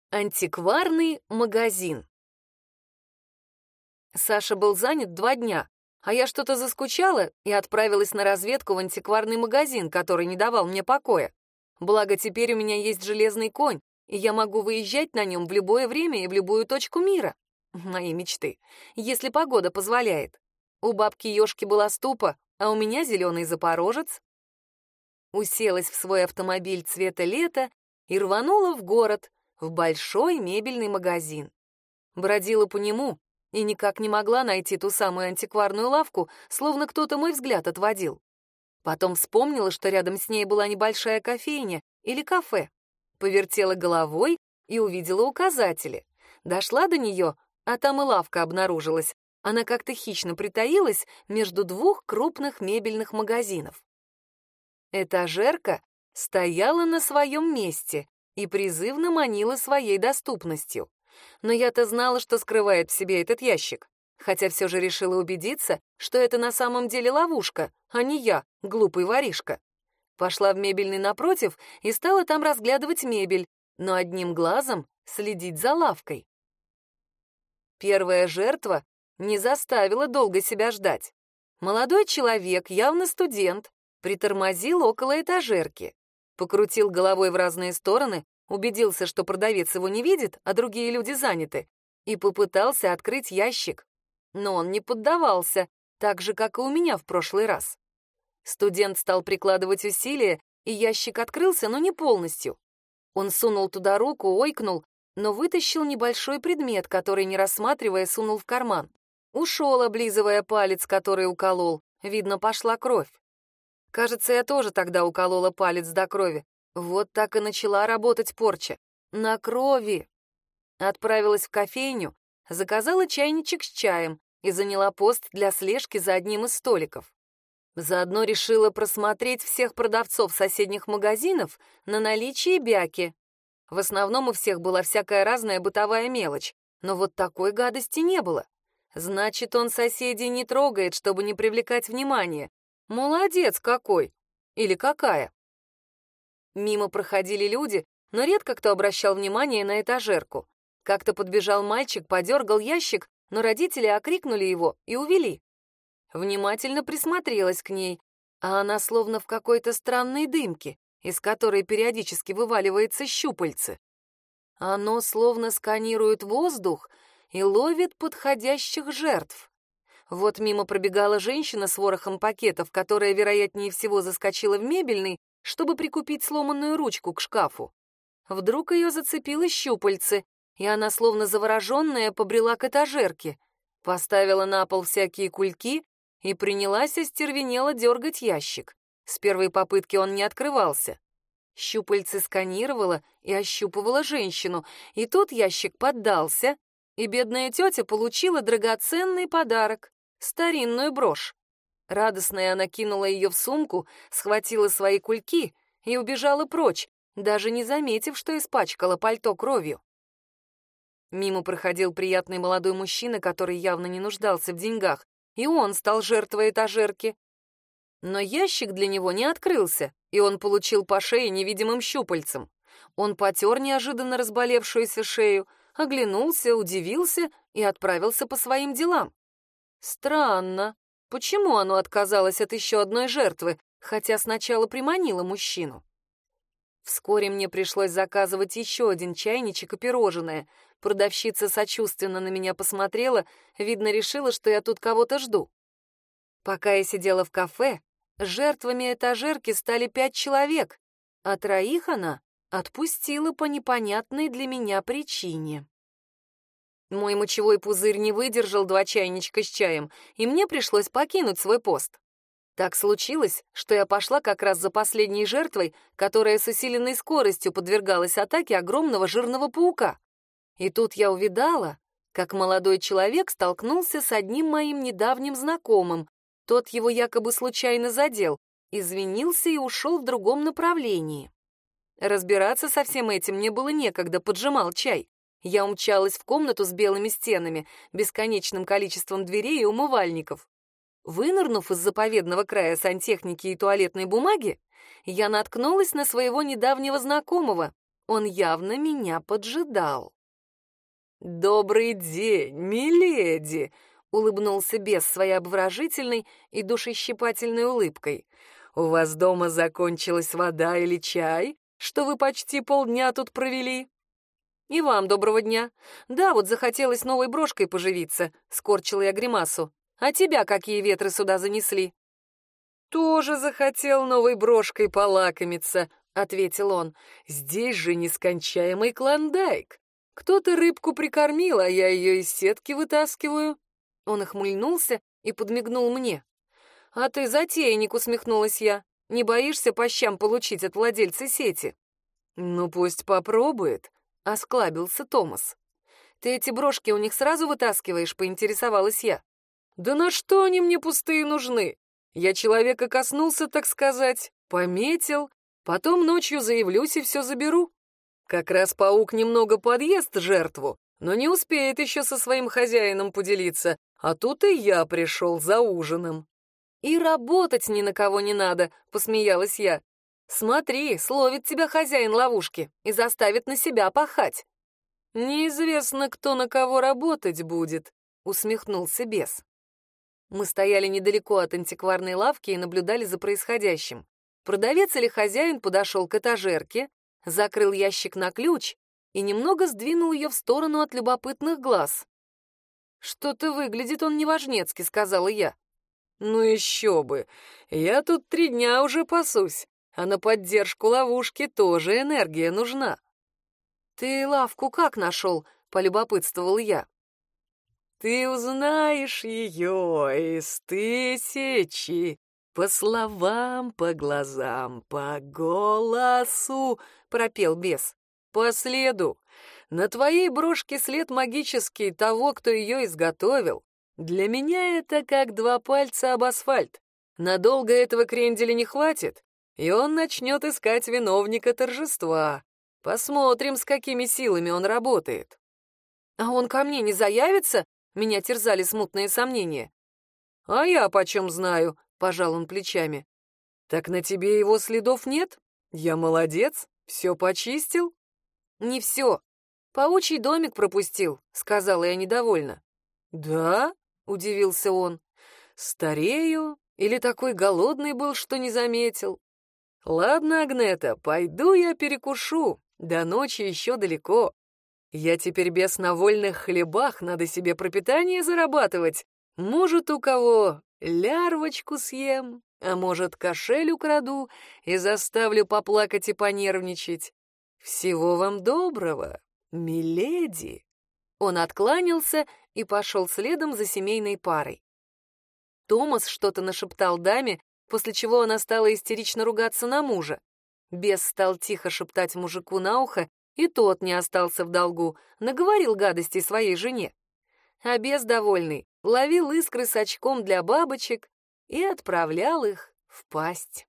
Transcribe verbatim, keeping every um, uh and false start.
Антикварный магазин. Саша был занят два дня, а я что-то заскучала и отправилась на разведку в антикварный магазин, который не давал мне покоя. Благо, теперь у меня есть железный конь, и я могу выезжать на нем в любое время и в любую точку мира. Мои мечты, если погода позволяет. У бабки Ёшки была ступа, а у меня зеленый запорожец. Уселась в свой автомобиль цвета лета и рванула в город, в большой мебельный магазин. Бродила по нему и никак не могла найти ту самую антикварную лавку, словно кто-то мой взгляд отводил. Потом вспомнила, что рядом с ней была небольшая кофейня или кафе. Повертела головой и увидела указатели. Дошла до нее, а там и лавка обнаружилась. Она как-то хищно притаилась между двух крупных мебельных магазинов. Этажерка стояла на своем месте и призывно манила своей доступностью. Но я-то знала, что скрывает в себе этот ящик, хотя все же решила убедиться, что это на самом деле ловушка, а не я, глупый воришка. Пошла в мебельный напротив и стала там разглядывать мебель, но одним глазом следить за лавкой. Первая жертва не заставила долго себя ждать. Молодой человек, явно студент, притормозил около этажерки. Покрутил головой в разные стороны, убедился, что продавец его не видит, а другие люди заняты, и попытался открыть ящик. Но он не поддавался, так же, как и у меня в прошлый раз. Студент стал прикладывать усилия, и ящик открылся, но не полностью. Он сунул туда руку, ойкнул, но вытащил небольшой предмет, который, не рассматривая, сунул в карман. Ушел, облизывая палец, который уколол. Видно, пошла кровь. Кажется, я тоже тогда уколола палец до крови. Вот так и начала работать порча. На крови. Отправилась в кофейню, заказала чайничек с чаем и заняла пост для слежки за одним из столиков. Заодно решила просмотреть всех продавцов соседних магазинов на наличие бяки. В основном у всех была всякая разная бытовая мелочь, но вот такой гадости не было. Значит, он соседей не трогает, чтобы не привлекать внимания. Молодец какой! Или какая? Мимо проходили люди, но редко кто обращал внимание на этажерку. Как-то подбежал мальчик, подергал ящик, но родители окрикнули его и увели. Внимательно присмотрелась к ней, а она словно в какой-то странной дымке, из которой периодически вываливается щупальце. Оно словно сканирует воздух и ловит подходящих жертв. Вот мимо пробегала женщина с ворохом пакетов, которая, вероятнее всего, заскочила в мебельный, чтобы прикупить сломанную ручку к шкафу. Вдруг ее зацепило щупальце, и она, словно завороженная, побрела к этажерке, поставила на пол всякие кульки и принялась остервенело дергать ящик. С первой попытки он не открывался. Щупальце сканировало и ощупывало женщину, и тут ящик поддался, и бедная тетя получила драгоценный подарок — старинную брошь. Радостная она кинула ее в сумку, схватила свои кульки и убежала прочь, даже не заметив, что испачкала пальто кровью. Мимо проходил приятный молодой мужчина, который явно не нуждался в деньгах, и он стал жертвой этажерки. Но ящик для него не открылся, и он получил по шее невидимым щупальцем. Он потер неожиданно разболевшуюся шею, оглянулся, удивился и отправился по своим делам. Странно, почему оно отказалось от еще одной жертвы, хотя сначала приманило мужчину? Вскоре мне пришлось заказывать еще один чайничек и пирожное. Продавщица сочувственно на меня посмотрела, видно, решила, что я тут кого-то жду. Пока я сидела в кафе, жертвами этажерки стали пять человек, а троих она отпустила по непонятной для меня причине. Мой мочевой пузырь не выдержал два чайничка с чаем, и мне пришлось покинуть свой пост. Так случилось, что я пошла как раз за последней жертвой, которая с усиленной скоростью подвергалась атаке огромного жирного паука. И тут я увидала, как молодой человек столкнулся с одним моим недавним знакомым. Тот его якобы случайно задел, извинился и ушел в другом направлении. Разбираться со всем этим мне было некогда, поджимал чай. Я умчалась в комнату с белыми стенами, бесконечным количеством дверей и умывальников. Вынырнув из заповедного края сантехники и туалетной бумаги, я наткнулась на своего недавнего знакомого, Он явно меня поджидал. «Добрый день, миледи!» — улыбнулся бес своей обворожительной и душещипательной улыбкой. «У вас дома закончилась вода или чай, что вы почти полдня тут провели?» «И вам доброго дня. Да, вот захотелось новой брошкой поживиться», — скорчила я гримасу. «А тебя какие ветры сюда занесли?» «Тоже захотел новой брошкой полакомиться», — ответил он. «Здесь же нескончаемый клондайк. Кто-то рыбку прикормил, а я ее из сетки вытаскиваю». Он охмыльнулся и подмигнул мне. «А ты затейник», — усмехнулась я. «Не боишься по щам получить от владельца сети?» «Ну, пусть попробует», — осклабился Томас. «Ты эти брошки у них сразу вытаскиваешь?» — поинтересовалась я. «Да на что они мне пустые нужны? Я человека коснулся, так сказать, пометил, потом ночью заявлюсь и все заберу. Как раз паук немного подъест жертву, но не успеет еще со своим хозяином поделиться, а тут и я пришел за ужином». «И работать ни на кого не надо», — посмеялась я. «Смотри, словит тебя хозяин ловушки и заставит на себя пахать». «Неизвестно, кто на кого работать будет», — усмехнулся бес. Мы стояли недалеко от антикварной лавки и наблюдали за происходящим. Продавец или хозяин подошел к этажерке, закрыл ящик на ключ и немного сдвинул ее в сторону от любопытных глаз. «Что-то выглядит он неважнецки», — сказала я. «Ну еще бы! Я тут три дня уже пасусь, а на поддержку ловушки тоже энергия нужна». «Ты лавку как нашел?» — полюбопытствовал я. «Ты узнаешь ее из тысячи, по словам, по глазам, по голосу», — пропел бес. «По следу. На твоей брошке след магический того, кто ее изготовил. Для меня это как два пальца об асфальт. Надолго этого кренделя не хватит, и он начнет искать виновника торжества. Посмотрим, с какими силами он работает». «А он ко мне не заявится?» Меня терзали смутные сомнения. «А я почем знаю?» — пожал он плечами. «Так на тебе его следов нет? Я молодец, все почистил?» «Не все. Паучий домик пропустил», — сказала я недовольно. «Да?» — удивился он. «Старею? Или такой голодный был, что не заметил? Ладно, Агнета, пойду я перекушу. До ночи еще далеко. Я теперь бес на вольных хлебах, надо себе пропитание зарабатывать. Может, у кого лярвочку съем, а может, кошель украду и заставлю поплакать и понервничать. Всего вам доброго, миледи». Он откланялся и пошел следом за семейной парой. Томас что-то нашептал даме, после чего она стала истерично ругаться на мужа. Бес стал тихо шептать мужику на ухо, и тот не остался в долгу, наговорил гадостей своей жене. А бес довольный ловил искры с очком для бабочек и отправлял их в пасть.